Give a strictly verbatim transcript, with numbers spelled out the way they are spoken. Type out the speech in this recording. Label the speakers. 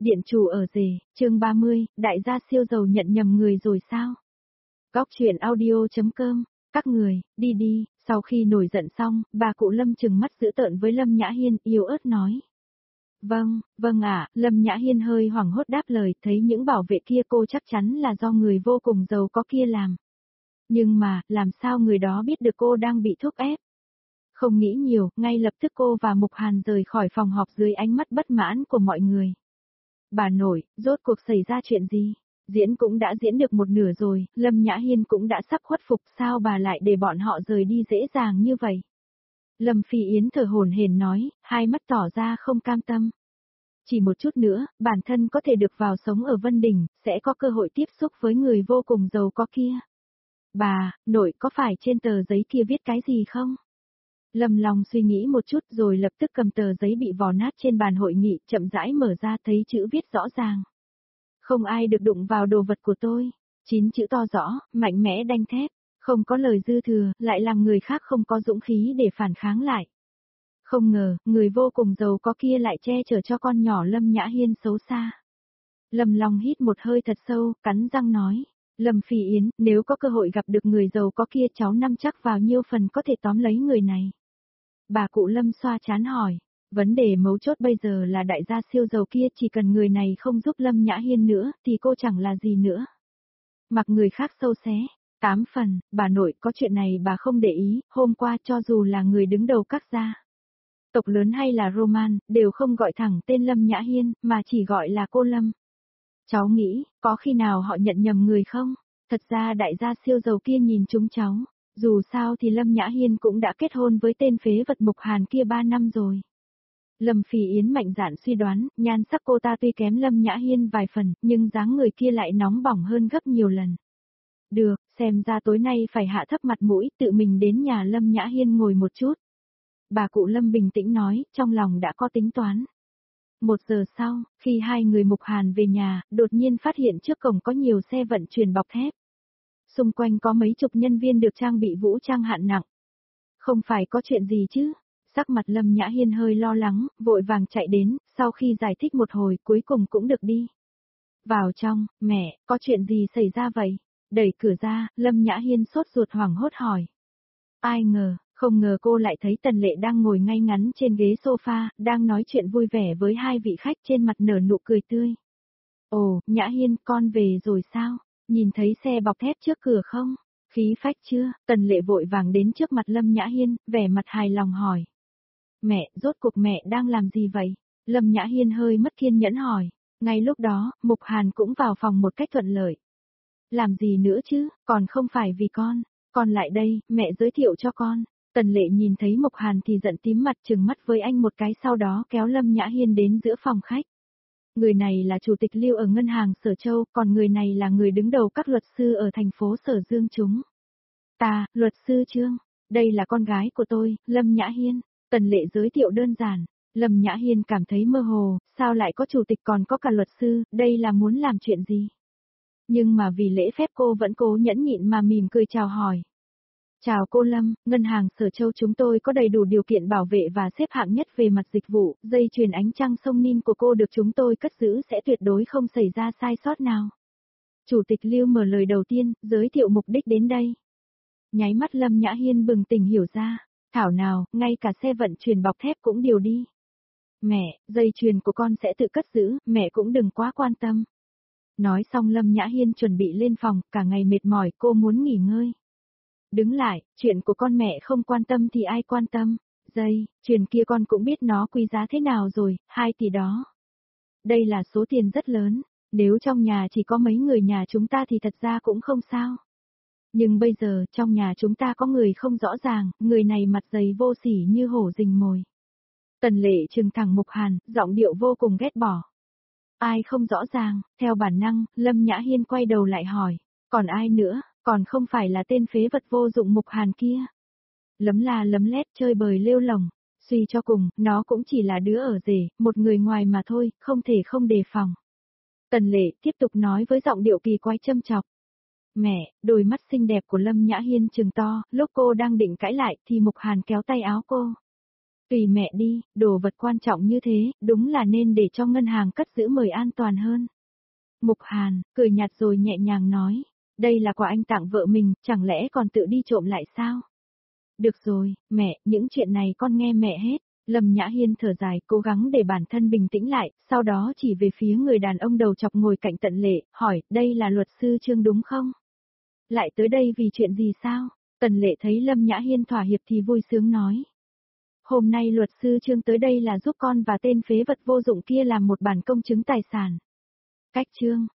Speaker 1: Điện chủ ở rể, chương ba mươi, đại gia siêu giàu nhận nhầm người rồi sao? Góc truyện audio.com, các người, đi đi, sau khi nổi giận xong, bà cụ Lâm trừng mắt dữ tợn với Lâm Nhã Hiên, yếu ớt nói. Vâng, vâng ạ, Lâm Nhã Hiên hơi hoảng hốt đáp lời, thấy những bảo vệ kia cô chắc chắn là do người vô cùng giàu có kia làm. Nhưng mà, làm sao người đó biết được cô đang bị thúc ép? Không nghĩ nhiều, ngay lập tức cô và Mục Hàn rời khỏi phòng họp dưới ánh mắt bất mãn của mọi người. Bà nội, rốt cuộc xảy ra chuyện gì? Diễn cũng đã diễn được một nửa rồi, Lâm Nhã Hiên cũng đã sắp khuất phục, sao bà lại để bọn họ rời đi dễ dàng như vậy? Lâm Phi Yến thở hổn hển nói, hai mắt tỏ ra không cam tâm. Chỉ một chút nữa, bản thân có thể được vào sống ở Vân Đình, sẽ có cơ hội tiếp xúc với người vô cùng giàu có kia. Bà, nội có phải trên tờ giấy kia viết cái gì không? Lâm Long suy nghĩ một chút rồi lập tức cầm tờ giấy bị vò nát trên bàn hội nghị, chậm rãi mở ra thấy chữ viết rõ ràng. Không ai được đụng vào đồ vật của tôi. Chín chữ to rõ, mạnh mẽ đanh thép, không có lời dư thừa, lại làm người khác không có dũng khí để phản kháng lại. Không ngờ, người vô cùng giàu có kia lại che chở cho con nhỏ Lâm Nhã Hiên xấu xa. Lâm Long hít một hơi thật sâu, cắn răng nói. Lâm Phi Yến, nếu có cơ hội gặp được người giàu có kia cháu nắm chắc vào nhiêu phần có thể tóm lấy người này. Bà cụ Lâm xoa chán hỏi, vấn đề mấu chốt bây giờ là đại gia siêu giàu kia chỉ cần người này không giúp Lâm Nhã Hiên nữa thì cô chẳng là gì nữa. Mặc người khác sâu xé, tám phần, bà nội có chuyện này bà không để ý, hôm qua cho dù là người đứng đầu các gia tộc lớn hay là Roman, đều không gọi thẳng tên Lâm Nhã Hiên, mà chỉ gọi là cô Lâm. Cháu nghĩ, có khi nào họ nhận nhầm người không? Thật ra đại gia siêu giàu kia nhìn chúng cháu. Dù sao thì Lâm Nhã Hiên cũng đã kết hôn với tên phế vật Mục Hàn kia ba năm rồi. Lâm Phi Yến mạnh dạn suy đoán, nhan sắc cô ta tuy kém Lâm Nhã Hiên vài phần, nhưng dáng người kia lại nóng bỏng hơn gấp nhiều lần. Được, xem ra tối nay phải hạ thấp mặt mũi, tự mình đến nhà Lâm Nhã Hiên ngồi một chút. Bà cụ Lâm bình tĩnh nói, trong lòng đã có tính toán. Một giờ sau, khi hai người Mục Hàn về nhà, đột nhiên phát hiện trước cổng có nhiều xe vận chuyển bọc thép. Xung quanh có mấy chục nhân viên được trang bị vũ trang hạng nặng. Không phải có chuyện gì chứ? Sắc mặt Lâm Nhã Hiên hơi lo lắng, vội vàng chạy đến, sau khi giải thích một hồi cuối cùng cũng được đi. Vào trong, mẹ, có chuyện gì xảy ra vậy? Đẩy cửa ra, Lâm Nhã Hiên sốt ruột hoảng hốt hỏi. Ai ngờ, không ngờ cô lại thấy Tần Lệ đang ngồi ngay ngắn trên ghế sofa, đang nói chuyện vui vẻ với hai vị khách trên mặt nở nụ cười tươi. Ồ, Nhã Hiên, con về rồi sao? Nhìn thấy xe bọc thép trước cửa không? Khí phách chưa? Tần Lệ vội vàng đến trước mặt Lâm Nhã Hiên, vẻ mặt hài lòng hỏi. Mẹ, rốt cuộc mẹ đang làm gì vậy? Lâm Nhã Hiên hơi mất kiên nhẫn hỏi. Ngay lúc đó, Mục Hàn cũng vào phòng một cách thuận lợi. Làm gì nữa chứ, còn không phải vì con. Con lại đây, mẹ giới thiệu cho con. Tần Lệ nhìn thấy Mục Hàn thì giận tím mặt trừng mắt với anh một cái, sau đó kéo Lâm Nhã Hiên đến giữa phòng khách. Người này là chủ tịch Lưu ở ngân hàng Sở Châu, còn người này là người đứng đầu các luật sư ở thành phố Sở Dương chúng. Ta, luật sư Trương, đây là con gái của tôi, Lâm Nhã Hiên. Tần Lệ giới thiệu đơn giản. Lâm Nhã Hiên cảm thấy mơ hồ, sao lại có chủ tịch còn có cả luật sư, đây là muốn làm chuyện gì? Nhưng mà vì lễ phép cô vẫn cố nhẫn nhịn mà mỉm cười chào hỏi. Chào cô Lâm, ngân hàng Sở Châu chúng tôi có đầy đủ điều kiện bảo vệ và xếp hạng nhất về mặt dịch vụ, dây chuyền ánh trăng sông Nin của cô được chúng tôi cất giữ sẽ tuyệt đối không xảy ra sai sót nào. Chủ tịch Lưu mở lời đầu tiên, giới thiệu mục đích đến đây. Nháy mắt Lâm Nhã Hiên bừng tỉnh hiểu ra, thảo nào, ngay cả xe vận chuyển bọc thép cũng điều đi. Mẹ, dây chuyền của con sẽ tự cất giữ, mẹ cũng đừng quá quan tâm. Nói xong Lâm Nhã Hiên chuẩn bị lên phòng, cả ngày mệt mỏi cô muốn nghỉ ngơi. Đứng lại, chuyện của con mẹ không quan tâm thì ai quan tâm, dây, chuyền kia con cũng biết nó quý giá thế nào rồi, hai tỷ đó. Đây là số tiền rất lớn, nếu trong nhà chỉ có mấy người nhà chúng ta thì thật ra cũng không sao. Nhưng bây giờ trong nhà chúng ta có người không rõ ràng, người này mặt dày vô sỉ như hổ rình mồi. Tần Lệ trừng thẳng Mục Hàn, giọng điệu vô cùng ghét bỏ. Ai không rõ ràng, theo bản năng, Lâm Nhã Hiên quay đầu lại hỏi, còn ai nữa? Còn không phải là tên phế vật vô dụng Mục Hàn kia. Lấm la lấm lét chơi bời lêu lồng, suy cho cùng, nó cũng chỉ là đứa ở rể, một người ngoài mà thôi, không thể không đề phòng. Tần Lệ tiếp tục nói với giọng điệu kỳ quái châm chọc. Mẹ, đôi mắt xinh đẹp của Lâm Nhã Hiên trừng to, lúc cô đang định cãi lại thì Mục Hàn kéo tay áo cô. Tùy mẹ đi, đồ vật quan trọng như thế, đúng là nên để cho ngân hàng cất giữ mời an toàn hơn. Mục Hàn, cười nhạt rồi nhẹ nhàng nói, đây là quà anh tặng vợ mình, chẳng lẽ còn tự đi trộm lại sao? Được rồi, mẹ, những chuyện này con nghe mẹ hết. Lâm Nhã Hiên thở dài, cố gắng để bản thân bình tĩnh lại, sau đó chỉ về phía người đàn ông đầu chọc ngồi cạnh Tần Lệ, hỏi, đây là luật sư Trương đúng không? Lại tới đây vì chuyện gì sao? Tần Lệ thấy Lâm Nhã Hiên thỏa hiệp thì vui sướng nói. Hôm nay luật sư Trương tới đây là giúp con và tên phế vật vô dụng kia làm một bản công chứng tài sản. Cách Trương,